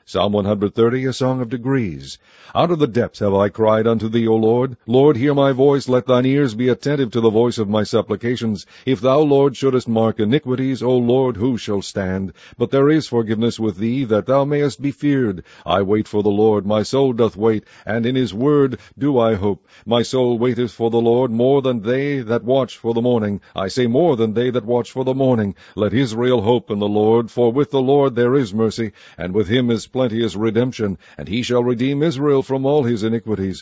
Psalm 130, a song of degrees. Out of the depths have I cried unto thee, O Lord. Lord, hear my voice. Let thine ears be attentive to the voice of my supplications. If thou, Lord, shouldest mark iniquities, O Lord, who shall stand? But there is forgiveness with thee, that thou mayest be feared. I wait for the Lord, my soul doth wait, and in his word do I hope. My soul waiteth for the Lord more than they that watch for the morning. I say more than they that watch for the morning. Let Israel hope in the Lord, for with the Lord there is mercy, and with him is plenteous redemption, and he shall redeem Israel from all his iniquities.